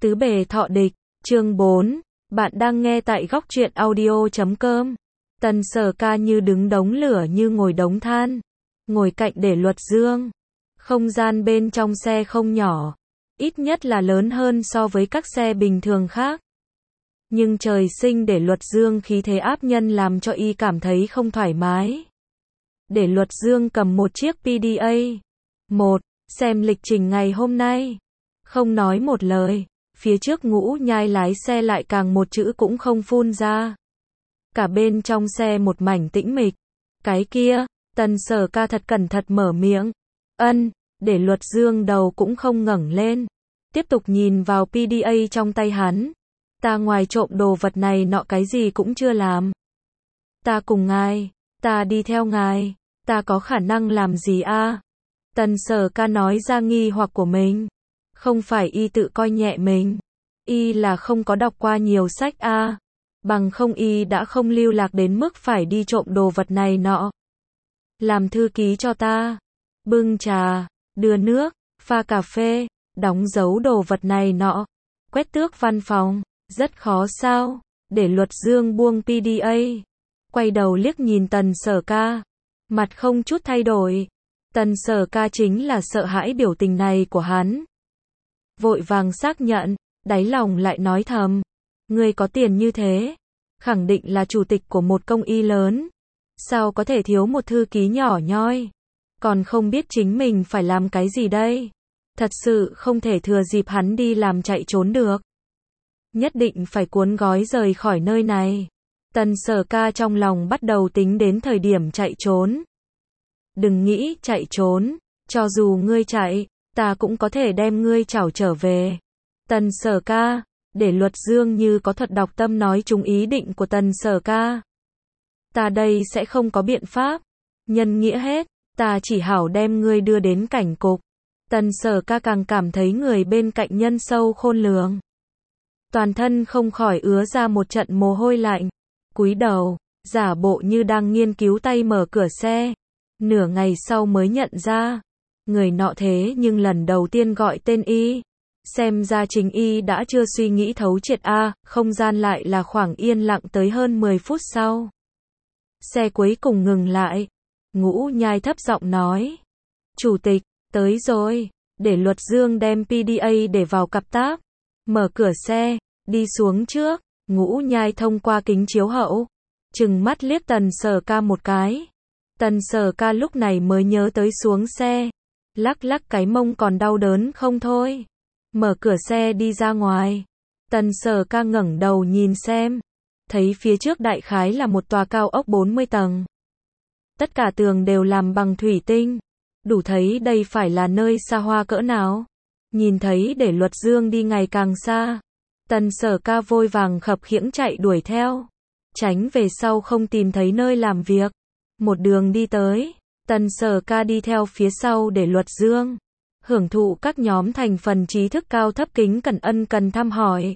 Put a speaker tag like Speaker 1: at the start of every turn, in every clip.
Speaker 1: Tứ bề thọ địch, chương 4, bạn đang nghe tại góc truyện audio.com. Tần Sở Ca như đứng đống lửa như ngồi đống than, ngồi cạnh Để Luật Dương. Không gian bên trong xe không nhỏ, ít nhất là lớn hơn so với các xe bình thường khác. Nhưng trời sinh Để Luật Dương khí thế áp nhân làm cho y cảm thấy không thoải mái. Để Luật Dương cầm một chiếc PDA. Xem lịch trình ngày hôm nay. Không nói một lời, phía trước Ngũ Nhai lái xe lại càng một chữ cũng không phun ra. Cả bên trong xe một mảnh tĩnh mịch. Cái kia, Tần Sở Ca thật cẩn thận mở miệng. Để Luật Dương đầu cũng không ngẩng lên. Tiếp tục nhìn vào PDA trong tay hắn. Ta ngoài trộm đồ vật này nọ cái gì cũng chưa làm. Ta cùng ngài, ta đi theo ngài, ta có khả năng làm gì a? Tần Sở Ca nói ra nghi hoặc của mình. Không phải y tự coi nhẹ mình. Y là không có đọc qua nhiều sách a. Bằng không y đã không lưu lạc đến mức phải đi trộm đồ vật này nọ. Làm thư ký cho ta. Bưng trà, đưa nước, pha cà phê, đóng dấu đồ vật này nọ. Quét tước văn phòng, rất khó sao? Để Luật Dương buông PDA. Quay đầu liếc nhìn Tần Sở Ca. Mặt không chút thay đổi. Tần Sở Ca chính là sợ hãi biểu tình này của hắn. Vội vàng xác nhận, đáy lòng lại nói thầm. Ngươi có tiền như thế, khẳng định là chủ tịch của một công ty lớn. Sao có thể thiếu một thư ký nhỏ nhoi? Còn không biết chính mình phải làm cái gì đây? Thật sự không thể thừa dịp hắn đi làm chạy trốn được. Nhất định phải cuốn gói rời khỏi nơi này. Tần Sở Ca trong lòng bắt đầu tính đến thời điểm chạy trốn. Đừng nghĩ chạy trốn, cho dù ngươi chạy, ta cũng có thể đem ngươi trảo trở về. Tần Sở Ca, Để Luật Dương như có thuật đọc tâm nói trúng ý định của Tần Sở Ca. Ta đây sẽ không có biện pháp. Nhân nghĩa hết, ta chỉ hảo đem ngươi đưa đến cảnh cục. Tần Sở Ca càng cảm thấy người bên cạnh nhân sâu khôn lường. Toàn thân không khỏi ứa ra một trận mồ hôi lạnh. Cúi đầu, giả bộ như đang nghiên cứu tay mở cửa xe. Nửa ngày sau mới nhận ra. Người nọ thế nhưng lần đầu tiên gọi tên y. Xem ra chính y đã chưa suy nghĩ thấu triệt a. Không gian lại là khoảng yên lặng tới hơn 10 phút sau. Xe cuối cùng ngừng lại. Ngũ Nhai thấp giọng nói. Chủ tịch, tới rồi. Để Luật Dương đem PDA để vào cặp táp. Mở cửa xe, đi xuống trước. Ngũ Nhai thông qua kính chiếu hậu. Trừng mắt liếc Tần Sở Ca một cái. Tần Sở Ca lúc này mới nhớ tới xuống xe. Lắc lắc cái mông còn đau đớn không thôi. Mở cửa xe đi ra ngoài. Tần Sở Ca ngẩng đầu nhìn xem. Thấy phía trước đại khái là một tòa cao ốc 40 tầng. Tất cả tường đều làm bằng thủy tinh. Đủ thấy đây phải là nơi xa hoa cỡ nào. Nhìn thấy Để Luật Dương đi ngày càng xa. Tần Sở Ca vội vàng khập khiễng chạy đuổi theo. Tránh về sau không tìm thấy nơi làm việc. Một đường đi tới. Tần Sở Ca đi theo phía sau Để Luật Dương. Hưởng thụ các nhóm thành phần trí thức cao thấp kính cẩn ân cần thăm hỏi.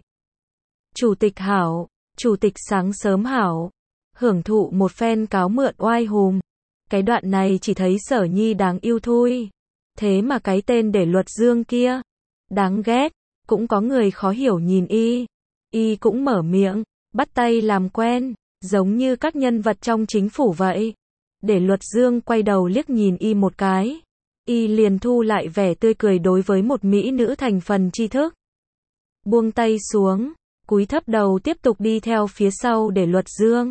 Speaker 1: Chủ tịch hảo, chủ tịch sáng sớm hảo. Hưởng thụ một phen cáo mượn oai hùm. Cái đoạn này chỉ thấy Sở Nhi đáng yêu thôi. Thế mà cái tên Để Luật Dương kia, đáng ghét. Cũng có người khó hiểu nhìn y. Y cũng mở miệng, bắt tay làm quen, giống như các nhân vật trong chính phủ vậy. Để Luật Dương quay đầu liếc nhìn y một cái. Y liền thu lại vẻ tươi cười đối với một mỹ nữ thành phần tri thức. Buông tay xuống, cúi thấp đầu tiếp tục đi theo phía sau Để Luật Dương.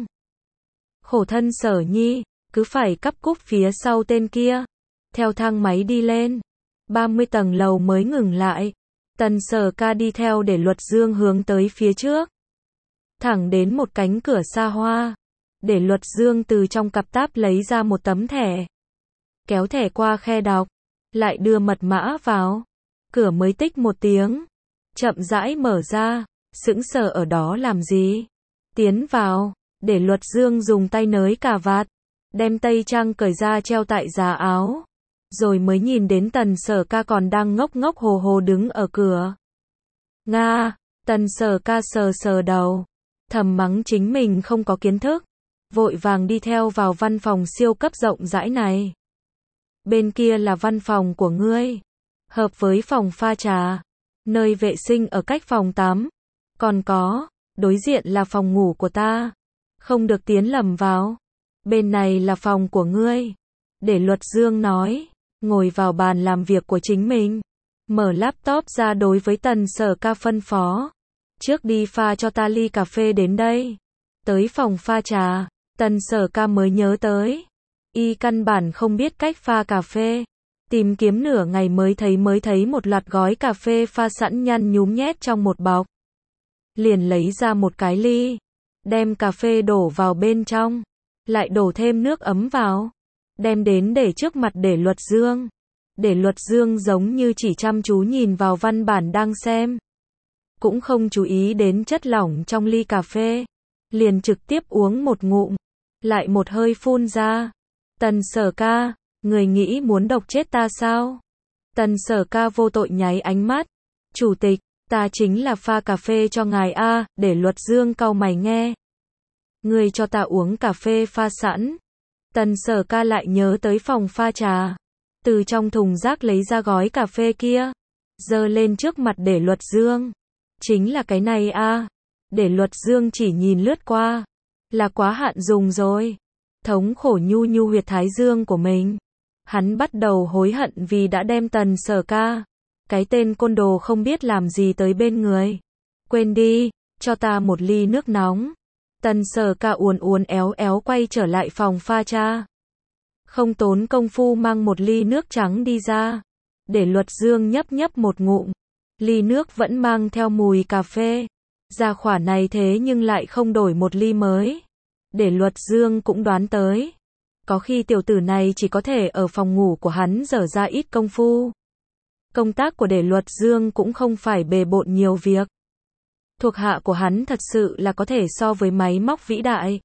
Speaker 1: Khổ thân Sở Nhi, cứ phải cắp cúp phía sau tên kia. Theo thang máy đi lên. 30 tầng lầu mới ngừng lại. Tần Sở Ca đi theo Để Luật Dương hướng tới phía trước. Thẳng đến một cánh cửa xa hoa. Để Luật Dương từ trong cặp táp lấy ra một tấm thẻ. Kéo thẻ qua khe đọc. Lại đưa mật mã vào. Cửa mới tích một tiếng. Chậm rãi mở ra. Sững sờ ở đó làm gì? Tiến vào. Để Luật Dương dùng tay nới cà vạt. Đem tây trang cởi ra treo tại giá áo. Rồi mới nhìn đến Tần Sở Ca còn đang ngốc ngốc hồ hồ đứng ở cửa. Nga, Tần Sở Ca sờ sờ đầu. Thầm mắng chính mình không có kiến thức. Vội vàng đi theo vào văn phòng siêu cấp rộng rãi này. Bên kia là văn phòng của ngươi. Hợp với phòng pha trà. Nơi vệ sinh ở cách phòng tắm. Còn có, đối diện là phòng ngủ của ta. Không được tiến lầm vào. Bên này là phòng của ngươi. Để Luật Dương nói, ngồi vào bàn làm việc của chính mình. Mở laptop ra đối với Tần Sở Ca phân phó. Trước đi pha cho ta ly cà phê đến đây. Tới phòng pha trà, Tần Sở Ca mới nhớ tới. Y căn bản không biết cách pha cà phê. Tìm kiếm nửa ngày mới thấy một loạt gói cà phê pha sẵn nhăn nhúm nhét trong một bọc. Liền lấy ra một cái ly. Đem cà phê đổ vào bên trong. Lại đổ thêm nước ấm vào. Đem đến để trước mặt để Luật Dương. Để Luật Dương giống như chỉ chăm chú nhìn vào văn bản đang xem. Cũng không chú ý đến chất lỏng trong ly cà phê. Liền trực tiếp uống một ngụm. Lại một hơi phun ra. Tần Sở Ca, người nghĩ muốn độc chết ta sao? Tần Sở Ca vô tội nháy ánh mắt. Chủ tịch, ta chính là pha cà phê cho ngài a. Để Luật Dương cau mày nghe. Người cho ta uống cà phê pha sẵn. Tần Sở Ca lại nhớ tới phòng pha trà. Từ trong thùng rác lấy ra gói cà phê kia. Giơ lên trước mặt để Luật Dương. Chính là cái này a. Để Luật Dương chỉ nhìn lướt qua. Là quá hạn dùng rồi. Thống khổ nhu huyệt thái dương của mình. Hắn bắt đầu hối hận vì đã đem Tần Sở Ca, cái tên côn đồ không biết làm gì tới bên người. Quên đi, cho ta một ly nước nóng. Tần Sở Ca uốn éo quay trở lại phòng pha trà. Không tốn công phu mang một ly nước trắng đi ra. Để Luật Dương nhấp một ngụm. Ly nước vẫn mang theo mùi cà phê. Gia hỏa này thế nhưng lại không đổi một ly mới. Để Luật Dương cũng đoán tới. Có khi tiểu tử này chỉ có thể ở phòng ngủ của hắn dở ra ít công phu. Công tác của Để Luật Dương cũng không phải bề bộn nhiều việc. Thuộc hạ của hắn thật sự là có thể so với máy móc vĩ đại.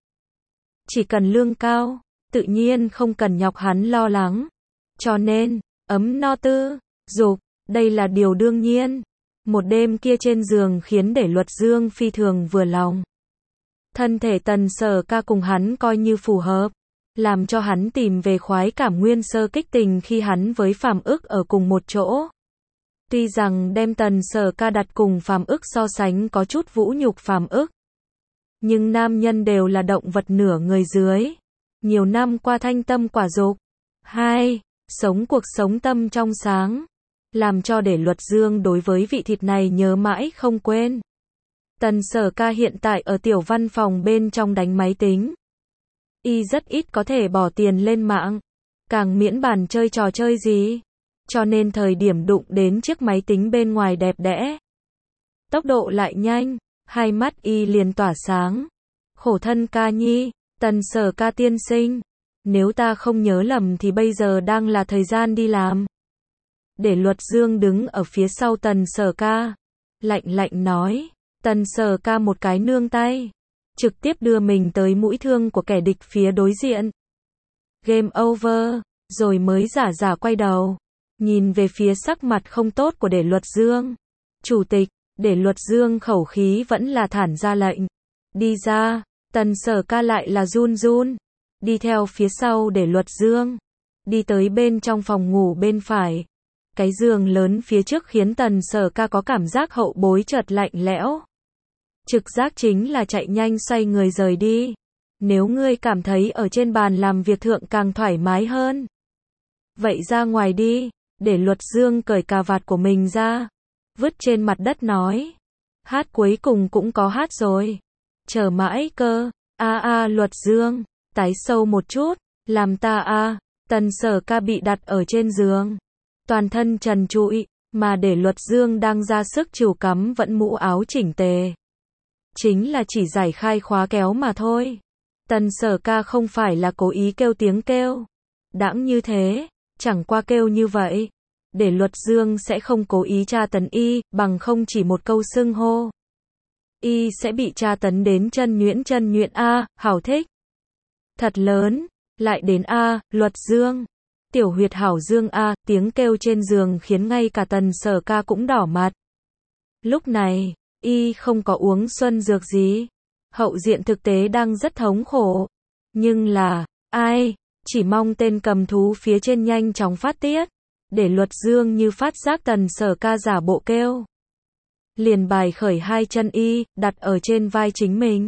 Speaker 1: Chỉ cần lương cao, tự nhiên không cần nhọc hắn lo lắng. Cho nên, ấm no tư, dục, đây là điều đương nhiên. Một đêm kia trên giường khiến Để Luật Dương phi thường vừa lòng. Thân thể Tần Sở Ca cùng hắn coi như phù hợp. Làm cho hắn tìm về khoái cảm nguyên sơ kích tình khi hắn với Phàm Ức ở cùng một chỗ. Tuy rằng đem Tần Sở Ca đặt cùng Phàm Ức so sánh có chút vũ nhục Phàm Ức. Nhưng nam nhân đều là động vật nửa người dưới. Nhiều năm qua thanh tâm quả dục. 2. Sống cuộc sống tâm trong sáng. Làm cho Để Luật Dương đối với vị thịt này nhớ mãi không quên. Tần Sở Ca hiện tại ở tiểu văn phòng bên trong đánh máy tính. Y rất ít có thể bỏ tiền lên mạng. Càng miễn bàn chơi trò chơi gì. Cho nên thời điểm đụng đến chiếc máy tính bên ngoài đẹp đẽ. Tốc độ lại nhanh. Hai mắt Y liền tỏa sáng. Khổ thân Ca nhi. Tần Sở Ca tiên sinh. Nếu ta không nhớ lầm thì bây giờ đang là thời gian đi làm. Để Luật Dương đứng ở phía sau Tần Sở Ca. Lạnh nói. Tần Sở Ca một cái nương tay. Trực tiếp đưa mình tới mũi thương của kẻ địch phía đối diện. Game over. Rồi mới giả quay đầu. Nhìn về phía sắc mặt không tốt của Để Luật Dương. Chủ tịch. Để Luật Dương khẩu khí vẫn là thản ra lệnh. Đi ra. Tần Sở Ca lại là run. Đi theo phía sau Để Luật Dương. Đi tới bên trong phòng ngủ bên phải. Cái giường lớn phía trước khiến Tần Sở Ca có cảm giác hậu bối chợt lạnh lẽo. Trực giác chính là chạy nhanh xoay người rời đi. Nếu ngươi cảm thấy ở trên bàn làm việc thượng càng thoải mái hơn. Vậy ra ngoài đi. Để Luật Dương cởi cà vạt của mình ra. Vứt trên mặt đất nói. Hát cuối cùng cũng có hát rồi. Chờ mãi cơ. Luật Dương. Tái sâu một chút. Làm ta Tần Sở Ca bị đặt ở trên giường. Toàn thân trần trụi. Mà Để Luật Dương đang ra sức chịu cắm vẫn mũ áo chỉnh tề. Chính là chỉ giải khai khóa kéo mà thôi. Tần Sở Ca không phải là cố ý kêu tiếng kêu. Đãng như thế. Chẳng qua kêu như vậy. Để Luật Dương sẽ không cố ý tra tấn Y. Bằng không chỉ một câu xưng hô. Y sẽ bị tra tấn đến chân nhuyễn hảo thích. Thật lớn. Lại đến Luật Dương. Tiểu huyệt hảo dương tiếng kêu trên giường khiến ngay cả Tần Sở Ca cũng đỏ mặt. Lúc này, Y không có uống xuân dược gì. Hậu diện thực tế đang rất thống khổ. Nhưng là, ai, chỉ mong tên cầm thú phía trên nhanh chóng phát tiết. Để Luật Dương như phát giác Tần Sở Ca giả bộ kêu. liền bài khởi hai chân y, đặt ở trên vai chính mình.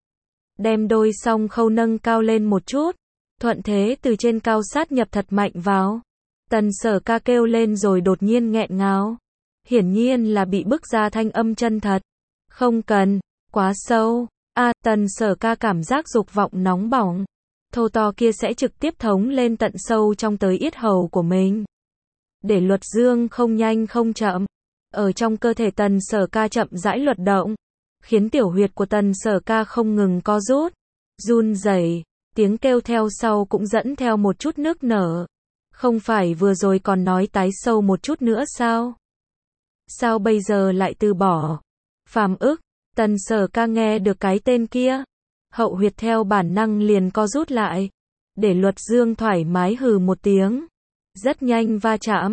Speaker 1: Đem đôi song khâu nâng cao lên một chút, thuận thế từ trên cao sát nhập thật mạnh vào. Tần Sở Ca kêu lên rồi đột nhiên nghẹn ngào. Hiển nhiên là bị bức ra thanh âm chân thật. Không cần, quá sâu. Tần Sở Ca cảm giác dục vọng nóng bỏng. Thô to kia sẽ trực tiếp thống lên tận sâu trong tới yết hầu của mình. Để luật dương không nhanh không chậm. Ở trong cơ thể Tần Sở Ca chậm rãi luật động. Khiến tiểu huyệt của Tần Sở Ca không ngừng co rút, run rẩy, tiếng kêu theo sau cũng dẫn theo một chút nước nở. Không phải vừa rồi còn nói tái sâu một chút nữa sao? Sao bây giờ lại từ bỏ? Phàm ức, Tần Sở Ca nghe được cái tên kia. Hậu huyệt theo bản năng liền co rút lại. Để luật dương thoải mái hừ một tiếng. Rất nhanh va chạm.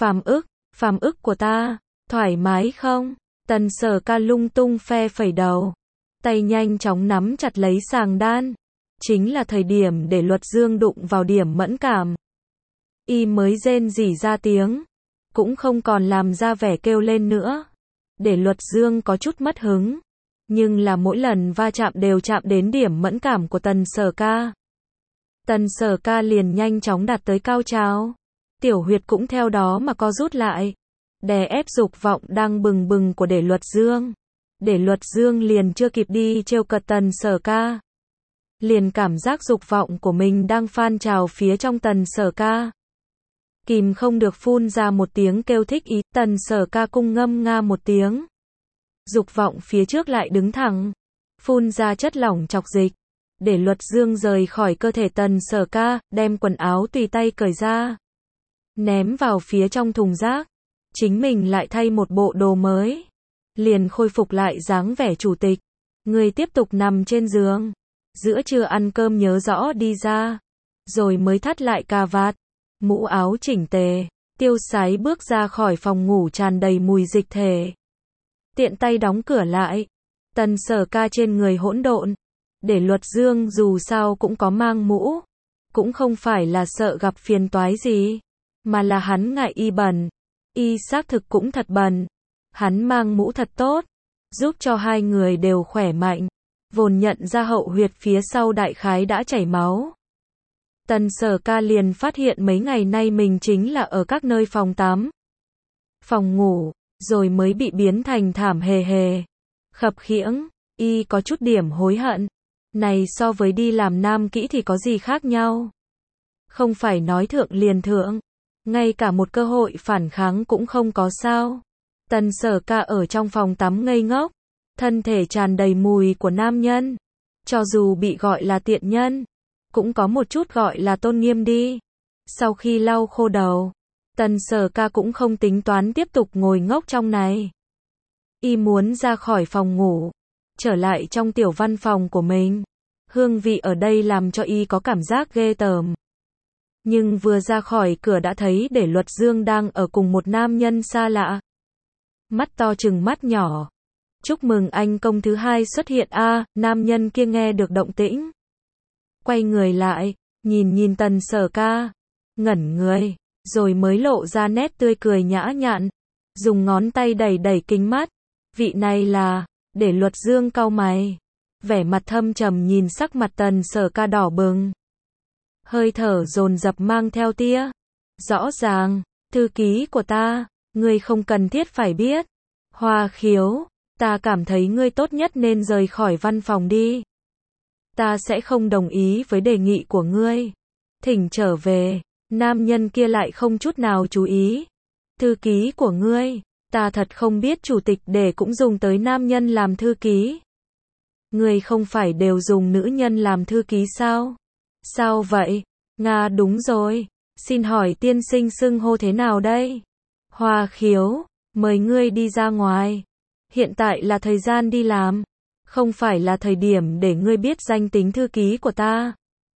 Speaker 1: Phàm ức của ta, thoải mái không? Tần Sở Ca lung tung phe phẩy đầu. Tay nhanh chóng nắm chặt lấy sàng đan. Chính là thời điểm để luật dương đụng vào điểm mẫn cảm. Y mới rên rỉ ra tiếng. Cũng không còn làm ra vẻ kêu lên nữa. Để luật dương có chút mất hứng. Nhưng là mỗi lần va chạm đều chạm đến điểm mẫn cảm của Tần Sở Ca. Tần Sở Ca liền nhanh chóng đạt tới cao trào. Tiểu huyệt cũng theo đó mà co rút lại. Đè ép dục vọng đang bừng bừng của để luật dương. Để luật dương liền chưa kịp đi trêu cợt Tần Sở Ca. Liền cảm giác dục vọng của mình đang phan trào phía trong Tần Sở Ca. Kìm không được phun ra một tiếng kêu thích ý. Tần Sở Ca cung ngâm nga một tiếng. Dục vọng phía trước lại đứng thẳng. Phun ra chất lỏng chọc dịch. Để luật dương rời khỏi cơ thể Tần Sở Ca, đem quần áo tùy tay cởi ra. Ném vào phía trong thùng rác. Chính mình lại thay một bộ đồ mới. Liền khôi phục lại dáng vẻ chủ tịch. Người tiếp tục nằm trên giường. Giữa trưa ăn cơm nhớ rõ đi ra. Rồi mới thắt lại cà vạt. Mũ áo chỉnh tề. Tiêu sái bước ra khỏi phòng ngủ tràn đầy mùi dịch thể. Tiện tay đóng cửa lại. Tần Sở Ca trên người hỗn độn. Để luật dương dù sao cũng có mang mũ. Cũng không phải là sợ gặp phiền toái gì. Mà là hắn ngại y bẩn. Y xác thực cũng thật bẩn. Hắn mang mũ thật tốt. Giúp cho hai người đều khỏe mạnh. Vồn nhận ra hậu huyệt phía sau đại khái đã chảy máu. Tần Sở Ca liền phát hiện mấy ngày nay mình chính là ở các nơi phòng tắm, phòng ngủ, rồi mới bị biến thành thảm hề hề. Khập khiễng, y có chút điểm hối hận. Này so với đi làm nam kỹ thì có gì khác nhau? Không phải nói thượng liền thượng. Ngay cả một cơ hội phản kháng cũng không có sao. Tần Sở Ca ở trong phòng tắm ngây ngốc. Thân thể tràn đầy mùi của nam nhân. Cho dù bị gọi là tiện nhân, cũng có một chút gọi là tôn nghiêm đi. Sau khi lau khô đầu, Tần Sở Ca cũng không tính toán tiếp tục ngồi ngốc trong này. Y muốn ra khỏi phòng ngủ, trở lại trong tiểu văn phòng của mình. Hương vị ở đây làm cho y có cảm giác ghê tởm. Nhưng vừa ra khỏi cửa đã thấy để luật dương đang ở cùng một nam nhân xa lạ. Mắt to chừng mắt nhỏ. Chúc mừng anh công thứ hai xuất hiện nam nhân kia nghe được động tĩnh. Quay người lại, nhìn Tần Sở Ca. Ngẩn người, rồi mới lộ ra nét tươi cười nhã nhặn. Dùng ngón tay đẩy kính mắt. Vị này là, để luật dương cau mày. Vẻ mặt thâm trầm nhìn sắc mặt Tần Sở Ca đỏ bừng. Hơi thở dồn dập mang theo tia. Rõ ràng, thư ký của ta, ngươi không cần thiết phải biết. Hoa Khiếu, ta cảm thấy ngươi tốt nhất nên rời khỏi văn phòng đi. Ta sẽ không đồng ý với đề nghị của ngươi. Thỉnh trở về. Nam nhân kia lại không chút nào chú ý. Thư ký của ngươi, ta thật không biết chủ tịch để cũng dùng tới nam nhân làm thư ký. Ngươi không phải đều dùng nữ nhân làm thư ký sao? Sao vậy? Nga đúng rồi. Xin hỏi tiên sinh xưng hô thế nào đây? Hoa Khiếu, mời ngươi đi ra ngoài. Hiện tại là thời gian đi làm. Không phải là thời điểm để ngươi biết danh tính thư ký của ta.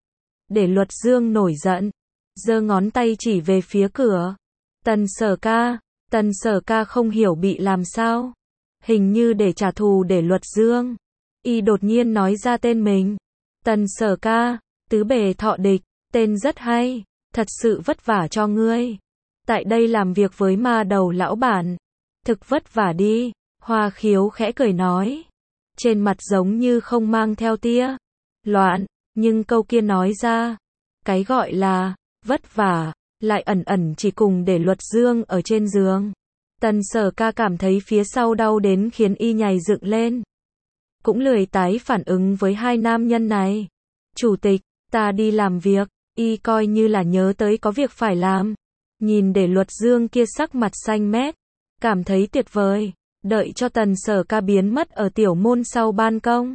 Speaker 1: Để luật dương nổi giận. Giơ ngón tay chỉ về phía cửa. Tần Sở Ca không hiểu bị làm sao. Hình như để trả thù để luật dương. Y đột nhiên nói ra tên mình. Tần Sở Ca, tứ bề thọ địch, tên rất hay. Thật sự vất vả cho ngươi. Tại đây làm việc với ma đầu lão bản. Thực vất vả đi. Hoa Khiếu khẽ cười nói. Trên mặt giống như không mang theo tia loạn, nhưng câu kia nói ra, cái gọi là vất vả, lại ẩn ẩn chỉ cùng để Luật Dương ở trên giường. Tần Sở Ca cảm thấy phía sau đau đến khiến y nhảy dựng lên. Cũng lười tái phản ứng với hai nam nhân này. Chủ tịch, ta đi làm việc, y coi như là nhớ tới có việc phải làm. Nhìn để Luật Dương kia sắc mặt xanh mét, cảm thấy tuyệt vời, đợi cho Tần Sở Ca biến mất ở tiểu môn sau ban công.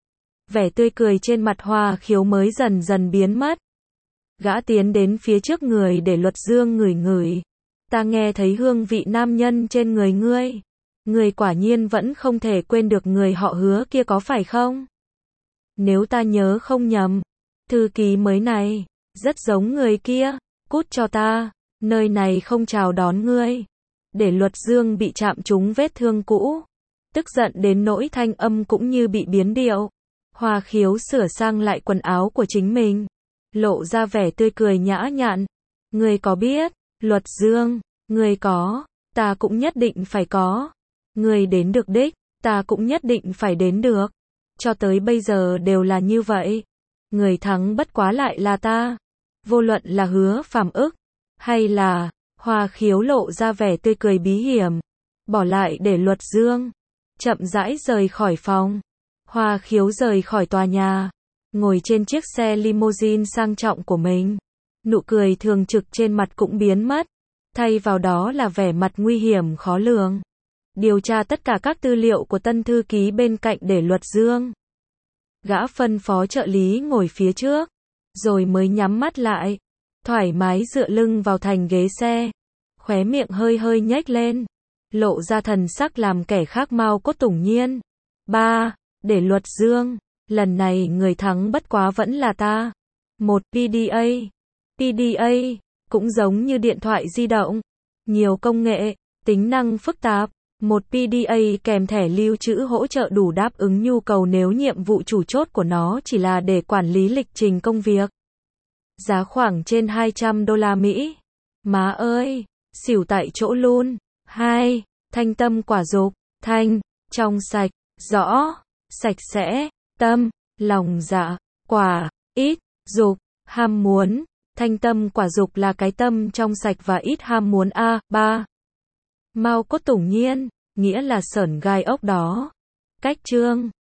Speaker 1: Vẻ tươi cười trên mặt Hoa Khiếu mới dần dần biến mất. Gã tiến đến phía trước người để Luật Dương ngửi ngửi. Ta nghe thấy hương vị nam nhân trên người ngươi. Ngươi quả nhiên vẫn không thể quên được người họ Hứa kia có phải không? Nếu ta nhớ không nhầm, thư ký mới này, rất giống người kia, cút cho ta, nơi này không chào đón ngươi. Để Luật Dương bị chạm trúng vết thương cũ, tức giận đến nỗi thanh âm cũng như bị biến điệu. Hoa Khiếu sửa sang lại quần áo của chính mình, lộ ra vẻ tươi cười nhã nhặn. Ngươi có biết, Luật Dương, ngươi có, ta cũng nhất định phải có. Ngươi đến được đích, ta cũng nhất định phải đến được. Cho tới bây giờ đều là như vậy. Người thắng bất quá lại là ta. Vô luận là Hứa Phàm ức, hay là, Hoa Khiếu lộ ra vẻ tươi cười bí hiểm. Bỏ lại để Luật Dương, chậm rãi rời khỏi phòng. Hoa Khiếu rời khỏi tòa nhà, ngồi trên chiếc xe limousine sang trọng của mình. Nụ cười thường trực trên mặt cũng biến mất, thay vào đó là vẻ mặt nguy hiểm khó lường. Điều tra tất cả các tư liệu của tân thư ký bên cạnh để Luật Dương. Gã phân phó trợ lý ngồi phía trước, rồi mới nhắm mắt lại, thoải mái dựa lưng vào thành ghế xe, khóe miệng hơi hơi nhếch lên, lộ ra thần sắc làm kẻ khác mau cốt tủng nhiên. Để Luật Dương, lần này người thắng bất quá vẫn là ta. Một PDA. PDA, cũng giống như điện thoại di động. Nhiều công nghệ, tính năng phức tạp. Một PDA kèm thẻ lưu trữ hỗ trợ đủ đáp ứng nhu cầu nếu nhiệm vụ chủ chốt của nó chỉ là để quản lý lịch trình công việc. Giá khoảng trên 200 đô la Mỹ. Má ơi, xỉu tại chỗ luôn. 2. Thanh tâm quả dục. Thanh, trong sạch, rõ, sạch sẽ, tâm, lòng dạ, quả, ít, dục, ham muốn. Thanh tâm quả dục là cái tâm trong sạch và ít ham muốn. 3. Mau cốt tủng nhiên, nghĩa là sởn gai ốc đó. Cách chương